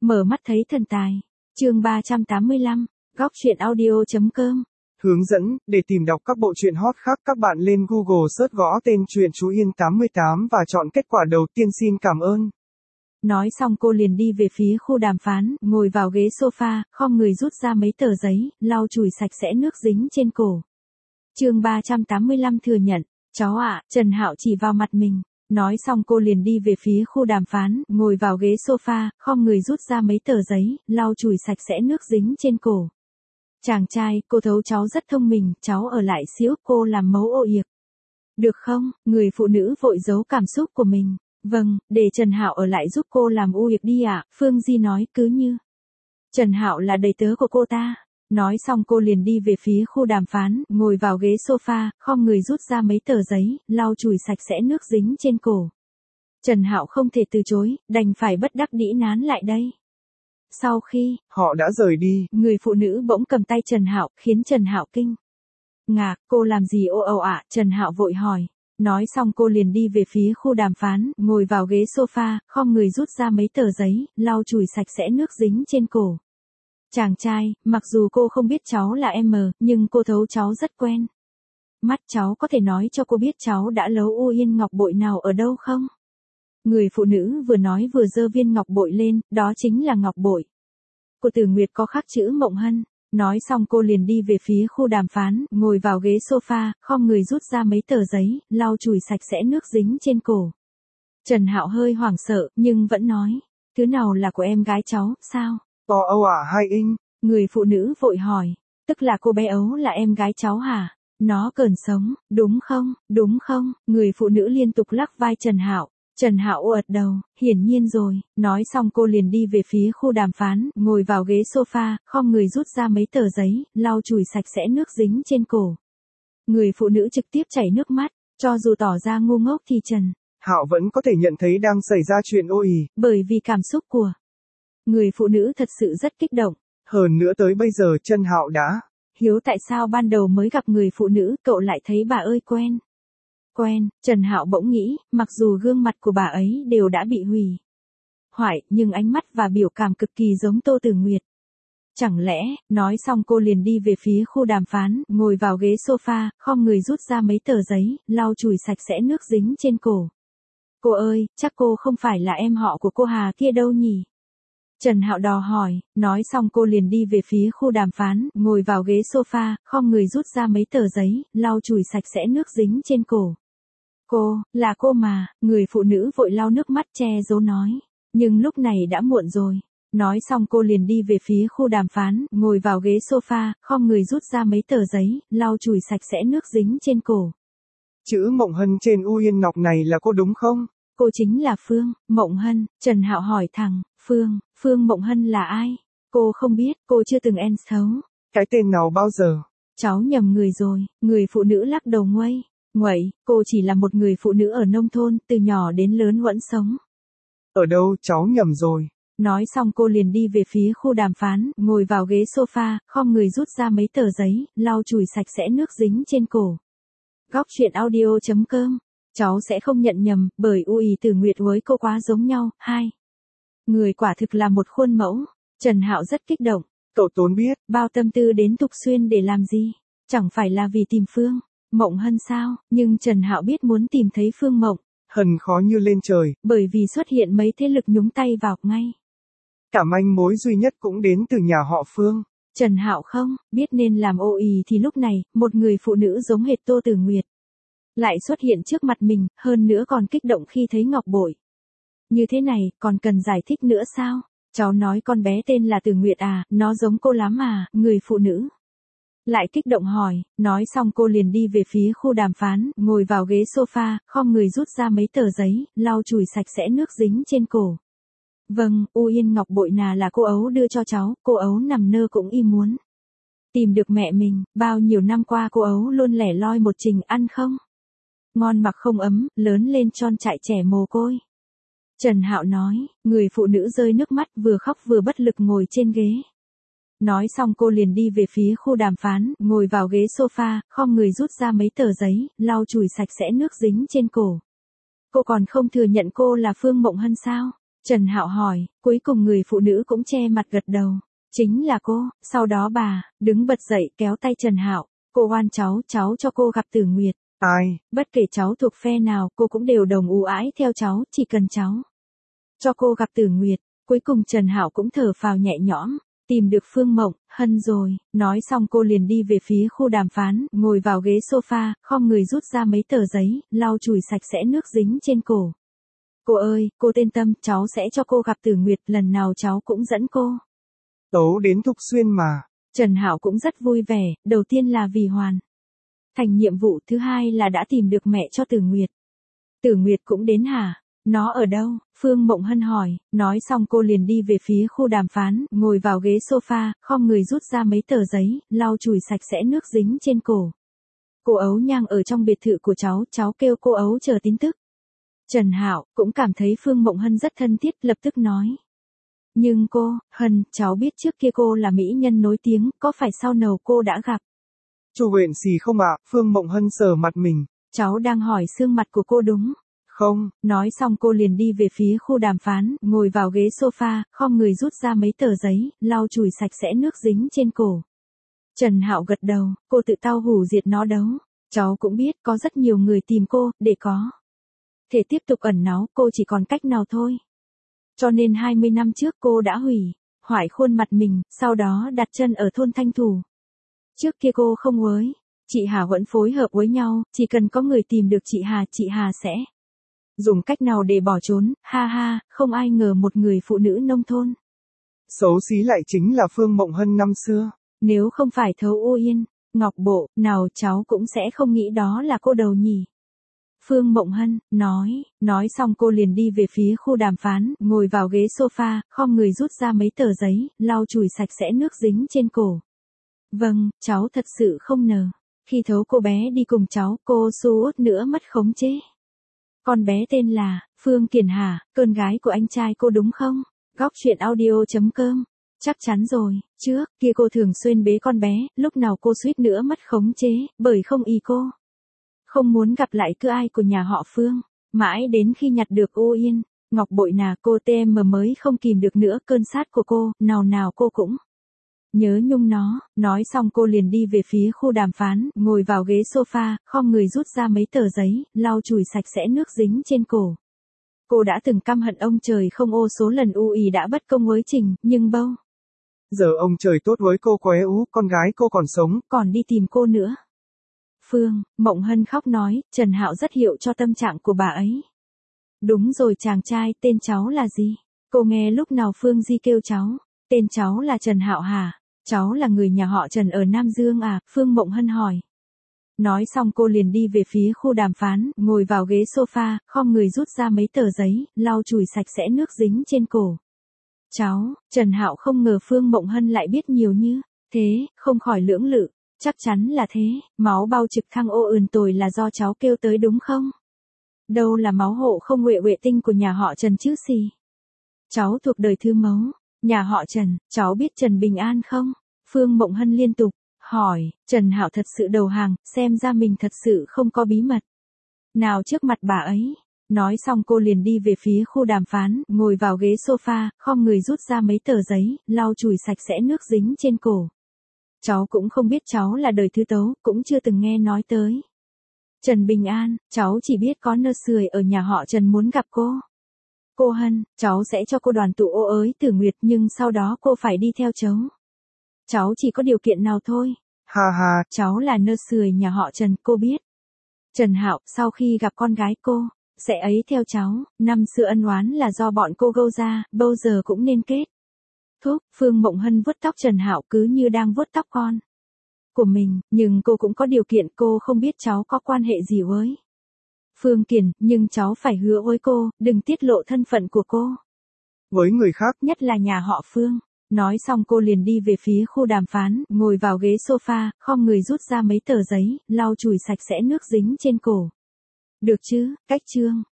Mở mắt thấy thần tài. Chương 385, góc truyện audio.com. Hướng dẫn, để tìm đọc các bộ truyện hot khác các bạn lên Google search gõ tên truyện Chú Yên 88 và chọn kết quả đầu tiên xin cảm ơn. Nói xong cô liền đi về phía khu đàm phán, ngồi vào ghế sofa, khom người rút ra mấy tờ giấy, lau chùi sạch sẽ nước dính trên cổ. Chương 385 thừa nhận, cháu ạ, Trần Hạo chỉ vào mặt mình. Nói xong cô liền đi về phía khu đàm phán, ngồi vào ghế sofa, khom người rút ra mấy tờ giấy, lau chùi sạch sẽ nước dính trên cổ. Chàng trai, cô thấu cháu rất thông minh, cháu ở lại xíu cô làm mấu ô yệc. Được không? Người phụ nữ vội giấu cảm xúc của mình. Vâng, để Trần Hạo ở lại giúp cô làm ô yệc đi ạ, Phương Di nói cứ như. Trần Hạo là đầy tớ của cô ta. Nói xong cô liền đi về phía khu đàm phán, ngồi vào ghế sofa, khom người rút ra mấy tờ giấy, lau chùi sạch sẽ nước dính trên cổ. Trần Hạo không thể từ chối, đành phải bất đắc dĩ nán lại đây. Sau khi họ đã rời đi, người phụ nữ bỗng cầm tay Trần Hạo, khiến Trần Hạo kinh ngạc, cô làm gì ô âu ạ? Trần Hạo vội hỏi. Nói xong cô liền đi về phía khu đàm phán, ngồi vào ghế sofa, khom người rút ra mấy tờ giấy, lau chùi sạch sẽ nước dính trên cổ. Chàng trai, mặc dù cô không biết cháu là em nhưng cô thấu cháu rất quen. Mắt cháu có thể nói cho cô biết cháu đã lấu u yên ngọc bội nào ở đâu không? Người phụ nữ vừa nói vừa giơ viên ngọc bội lên, đó chính là ngọc bội của Tử Nguyệt có khắc chữ Mộng Hân. Nói xong cô liền đi về phía khu đàm phán, ngồi vào ghế sofa, khom người rút ra mấy tờ giấy, lau chùi sạch sẽ nước dính trên cổ. Trần Hạo hơi hoảng sợ, nhưng vẫn nói, thứ nào là của em gái cháu, sao? To Âu à hai Inh? Người phụ nữ vội hỏi, tức là cô bé ấu là em gái cháu hả? Nó cờn sống, đúng không? Người phụ nữ liên tục lắc vai Trần Hạo. Trần Hạo ợt đầu, hiển nhiên rồi. Nói xong cô liền đi về phía khu đàm phán, ngồi vào ghế sofa, khom người rút ra mấy tờ giấy, lau chùi sạch sẽ nước dính trên cổ. Người phụ nữ trực tiếp chảy nước mắt, cho dù tỏ ra ngu ngốc thì Trần Hạo vẫn có thể nhận thấy đang xảy ra chuyện ô ì. Bởi vì cảm xúc của người phụ nữ thật sự rất kích động. Hơn nữa tới bây giờ Trần Hạo đã hiểu tại sao ban đầu mới gặp người phụ nữ cậu lại thấy bà ơi quen. Trần Hạo bỗng nghĩ, mặc dù gương mặt của bà ấy đều đã bị hủy hoại, nhưng ánh mắt và biểu cảm cực kỳ giống Tô Tử Nguyệt. Chẳng lẽ, nói xong cô liền đi về phía khu đàm phán, ngồi vào ghế sofa, khom người rút ra mấy tờ giấy, lau chùi sạch sẽ nước dính trên cổ. Cô ơi, chắc cô không phải là em họ của cô Hà kia đâu nhỉ? Trần Hạo đò hỏi, nói xong cô liền đi về phía khu đàm phán, ngồi vào ghế sofa, khom người rút ra mấy tờ giấy, lau chùi sạch sẽ nước dính trên cổ. Cô, là cô mà, người phụ nữ vội lau nước mắt che giấu nói. Nhưng lúc này đã muộn rồi. Nói xong cô liền đi về phía khu đàm phán, ngồi vào ghế sofa, khom người rút ra mấy tờ giấy, lau chùi sạch sẽ nước dính trên cổ. Chữ Mộng Hân trên u yên ngọc này là cô đúng không? Cô chính là Phương Mộng Hân. Trần Hạo hỏi thẳng, Phương Mộng Hân là ai? Cô không biết, cô chưa từng en thấu Cái tên nào bao giờ? Cháu nhầm người rồi. Người phụ nữ lắc đầu nguậy, cô chỉ là một người phụ nữ ở nông thôn, từ nhỏ đến lớn vẫn sống. Ở đâu, cháu nhầm rồi. Nói xong cô liền đi về phía khu đàm phán, ngồi vào ghế sofa, khom người rút ra mấy tờ giấy, lau chùi sạch sẽ nước dính trên cổ. Góc truyện audio.com. Cháu sẽ không nhận nhầm, bởi u ý Tử Nguyệt với cô quá giống nhau. Người quả thực là một khuôn mẫu. Trần Hạo rất kích động. Cậu Tốn biết, bao tâm tư đến Thục Xuyên để làm gì? Chẳng phải là vì tìm Phương Mộng Hân sao? Nhưng Trần Hạo biết muốn tìm thấy Phương Mộng Hân khó như lên trời. Bởi vì xuất hiện mấy thế lực nhúng tay vào ngay. Cả manh mối duy nhất cũng đến từ nhà họ Phương. Trần Hạo không biết nên làm ô ì thì lúc này, một người phụ nữ giống hệt Tô Tử Nguyệt lại xuất hiện trước mặt mình, hơn nữa còn kích động khi thấy ngọc bội. Như thế này, còn cần giải thích nữa sao? Cháu nói con bé tên là Tử Nguyệt à, nó giống cô lắm à? Người phụ nữ lại kích động hỏi. Nói xong cô liền đi về phía khu đàm phán, ngồi vào ghế sofa, khom người rút ra mấy tờ giấy, lau chùi sạch sẽ nước dính trên cổ. Vâng, u yên ngọc bội nà là cô ấu đưa cho cháu, cô ấu nằm nơ cũng y muốn tìm được mẹ mình. Bao nhiêu năm qua cô ấu luôn lẻ loi một trình, ăn không ngon mặc không ấm, lớn lên tròn trại trẻ mồ côi. Trần Hạo nói. Người phụ nữ rơi nước mắt, vừa khóc vừa bất lực ngồi trên ghế. Nói xong cô liền đi về phía khu đàm phán, ngồi vào ghế sofa, khom người rút ra mấy tờ giấy, lau chùi sạch sẽ nước dính trên cổ. Cô còn không thừa nhận cô là Phương Mộng Hân sao? Trần Hạo hỏi, cuối cùng người phụ nữ cũng che mặt gật đầu. Chính là cô, sau đó bà, đứng bật dậy kéo tay Trần Hạo, cô oan cháu cho cô gặp Tử Nguyệt. Ai? Bất kể cháu thuộc phe nào cô cũng đều đồng ưu ái theo cháu, chỉ cần cháu cho cô gặp Tử Nguyệt. Cuối cùng Trần Hạo cũng thở phào nhẹ nhõm, tìm được Phương Mộng Hân rồi. Nói xong cô liền đi về phía khu đàm phán, ngồi vào ghế sofa, khom người rút ra mấy tờ giấy, lau chùi sạch sẽ nước dính trên cổ. Cô ơi, cô yên tâm, cháu sẽ cho cô gặp Tử Nguyệt, lần nào cháu cũng dẫn cô. Tấu đến Thục Xuyên mà. Trần Hạo cũng rất vui vẻ, đầu tiên là vì hoàn thành nhiệm vụ, thứ hai là đã tìm được mẹ cho Tử Nguyệt. Tử Nguyệt cũng đến hả? Nó ở đâu? Phương Mộng Hân hỏi. Nói xong cô liền đi về phía khu đàm phán, ngồi vào ghế sofa, khom người rút ra mấy tờ giấy, lau chùi sạch sẽ nước dính trên cổ. Cô Ấu Nhang ở trong biệt thự của cháu kêu cô Ấu chờ tin tức. Trần Hạo cũng cảm thấy Phương Mộng Hân rất thân thiết, lập tức nói. Nhưng cô, Hân, cháu biết trước kia cô là mỹ nhân nổi tiếng, có phải sau nầu cô đã gặp Chu Huệ Xì không ạ? Phương Mộng Hân sờ mặt mình. Cháu đang hỏi xương mặt của cô đúng không? Nói xong cô liền đi về phía khu đàm phán, ngồi vào ghế sofa, khom người rút ra mấy tờ giấy, lau chùi sạch sẽ nước dính trên cổ. Trần Hạo gật đầu, cô tự tao hủ diệt nó đấu. Cháu cũng biết có rất nhiều người tìm cô, để có thể tiếp tục ẩn náu, cô chỉ còn cách nào thôi. Cho nên 20 năm trước cô đã hủy hoại khuôn mặt mình, sau đó đặt chân ở thôn Thanh Thủ. Trước kia cô không với chị Hà vẫn phối hợp với nhau, chỉ cần có người tìm được chị Hà sẽ dùng cách nào để bỏ trốn, ha ha, không ai ngờ một người phụ nữ nông thôn xấu xí lại chính là Phương Mộng Hân năm xưa. Nếu không phải Thấu U Yên, Ngọc Bộ, nào cháu cũng sẽ không nghĩ đó là cô đầu nhỉ. Phương Mộng Hân, nói xong cô liền đi về phía khu đàm phán, ngồi vào ghế sofa, khom người rút ra mấy tờ giấy, lau chùi sạch sẽ nước dính trên cổ. Vâng, cháu thật sự không ngờ. Khi Thấu cô bé đi cùng cháu, cô suýt nữa mất khống chế. Con bé tên là Phương Kiền Hà, con gái của anh trai cô đúng không? Góc chuyện audio.com. Chắc chắn rồi, trước kia cô thường xuyên bế con bé, lúc nào cô suýt nữa mất khống chế, bởi không ý cô không muốn gặp lại cứ ai của nhà họ Phương. Mãi đến khi nhặt được U Yên, Ngọc Bội nà cô TM mới không kìm được nữa cơn sát của cô, nào cô cũng nhớ nhung nó. Nói xong cô liền đi về phía khu đàm phán, ngồi vào ghế sofa, khom người rút ra mấy tờ giấy, lau chùi sạch sẽ nước dính trên cổ. Cô đã từng căm hận ông trời không ô số lần U Ý đã bất công với Trình, nhưng bao giờ ông trời tốt với cô qué ú, con gái cô còn sống, còn đi tìm cô nữa. Phương Mộng Hân khóc nói, Trần Hạo rất hiểu cho tâm trạng của bà ấy. Đúng rồi chàng trai, tên cháu là gì? Cô nghe lúc nào Phương Di kêu cháu. Tên cháu là Trần Hạo hả? Cháu là người nhà họ Trần ở Nam Dương à? Phương Mộng Hân hỏi. Nói xong cô liền đi về phía khu đàm phán, ngồi vào ghế sofa, khom người rút ra mấy tờ giấy, lau chùi sạch sẽ nước dính trên cổ. Cháu, Trần Hạo không ngờ Phương Mộng Hân lại biết nhiều như thế, không khỏi lưỡng lự. Chắc chắn là thế, máu bao trực thăng ô ườn tồi là do cháu kêu tới đúng không? Đâu là máu hộ không huệ huệ tinh của nhà họ Trần chứ gì? Cháu thuộc đời thứ mấu, nhà họ Trần, cháu biết Trần Bình An không? Phương Mộng Hân liên tục hỏi. Trần Hạo thật sự đầu hàng, xem ra mình thật sự không có bí mật nào trước mặt bà ấy. Nói xong cô liền đi về phía khu đàm phán, ngồi vào ghế sofa, khom người rút ra mấy tờ giấy, lau chùi sạch sẽ nước dính trên cổ. Cháu cũng không biết cháu là đời thứ Tấu, cũng chưa từng nghe nói tới Trần Bình An, cháu chỉ biết có nơ sưởi ở nhà họ Trần muốn gặp cô. Cô Hân, cháu sẽ cho cô đoàn tụ ô ới Tử Nguyệt, nhưng sau đó cô phải đi theo cháu. Cháu chỉ có điều kiện nào thôi. Ha ha, cháu là nơ sưởi nhà họ Trần, cô biết. Trần Hạo, sau khi gặp con gái cô, sẽ ấy theo cháu, năm xưa ân oán là do bọn cô gâu ra, bao giờ cũng nên kết thúc. Phương Mộng Hân vuốt tóc Trần Hạo cứ như đang vuốt tóc con của mình, nhưng cô cũng có điều kiện, cô không biết cháu có quan hệ gì với Phương Kiền, nhưng cháu phải hứa với cô, đừng tiết lộ thân phận của cô với người khác, nhất là nhà họ Phương. Nói xong cô liền đi về phía khu đàm phán, ngồi vào ghế sofa, khom người rút ra mấy tờ giấy, lau chùi sạch sẽ nước dính trên cổ. Được chứ, cách chương.